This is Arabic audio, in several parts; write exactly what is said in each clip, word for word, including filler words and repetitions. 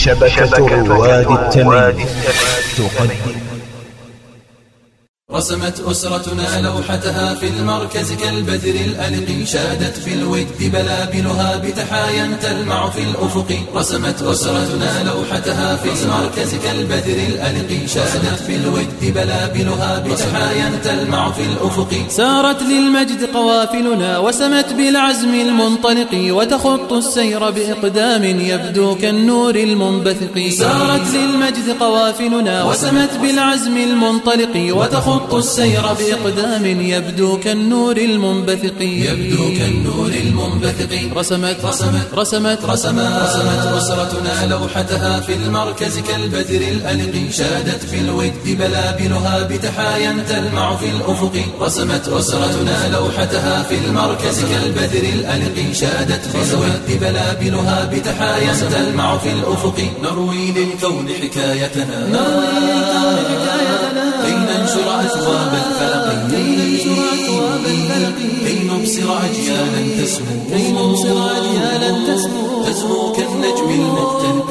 شبكة رواد التمييز تقدم. رسمت أسرتنا لوحتها في المركز كالبدر الألق، شادت في الود بلابلها بتحايا تلمع في الأفق. رسمت أسرتنا لوحتها في المركز كالبدر الألق، شادت في الود بلابلها بتحايا تلمع في الأفق. سارت للمجد قوافلنا وسمت بالعزم المنطلق، وتخط السير بإقدام يبدو كالنور المنبثق. سارت للمجد قوافلنا وسمت بالعزم المنطلق، وتخط السير بإقدام يبدو كالنور المنبثق. يبدو كالنور المنبثق. رسمت رسمت رسمت رسمت رسمت أسرتنا لوحتها في المركز كالبدر الألق، شادت في الود بلابلها بتحايا تلمع في الأفق. رسمت أسرتنا لوحتها في المركز كالبدر الألق، شادت في الود بلابلها بتحايا تلمع في الأفق. نروي للكون حكايتنا كي ننشر أثواب الفلق، كي نبصر أجيالا تسمو تسمو كالنجم المختلق.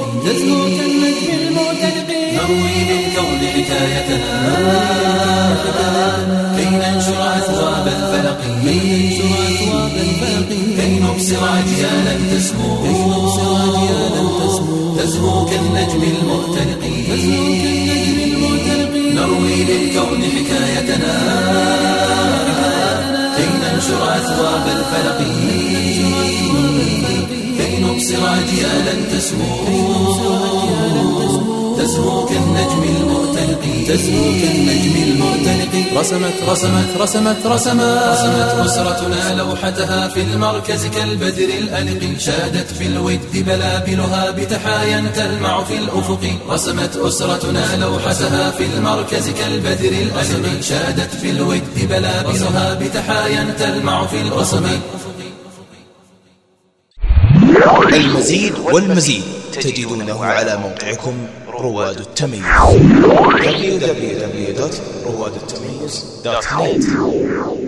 نروي للكون حكايتنا كي ننشر أثواب الفلق، كي نبصر أجيالا تسمو تسمو كالنجم المختلق. نروي للكون حكايتنا كي ننشر أثواب الفلق، كي نبصر أجيالا تسمو تسمو كالنجم المختلق. تسمو كالنجم المختلق. رسمت رسمت رسمت رسمت رسمت أسرتنا لوحتها في المركز كالبدر الألق، شادت في الود بلابلها بتحايا تلمع في الأفق. رسمت أسرتنا لوحتها في المركز كالبدر الألق، شادت في الود بلابلها بتحايا تلمع في الأفق. المزيد والمزيد تجدونه على موقعكم رواد التمييز دبليو دبليو دبليو دوت رواد التمييز دوت نت.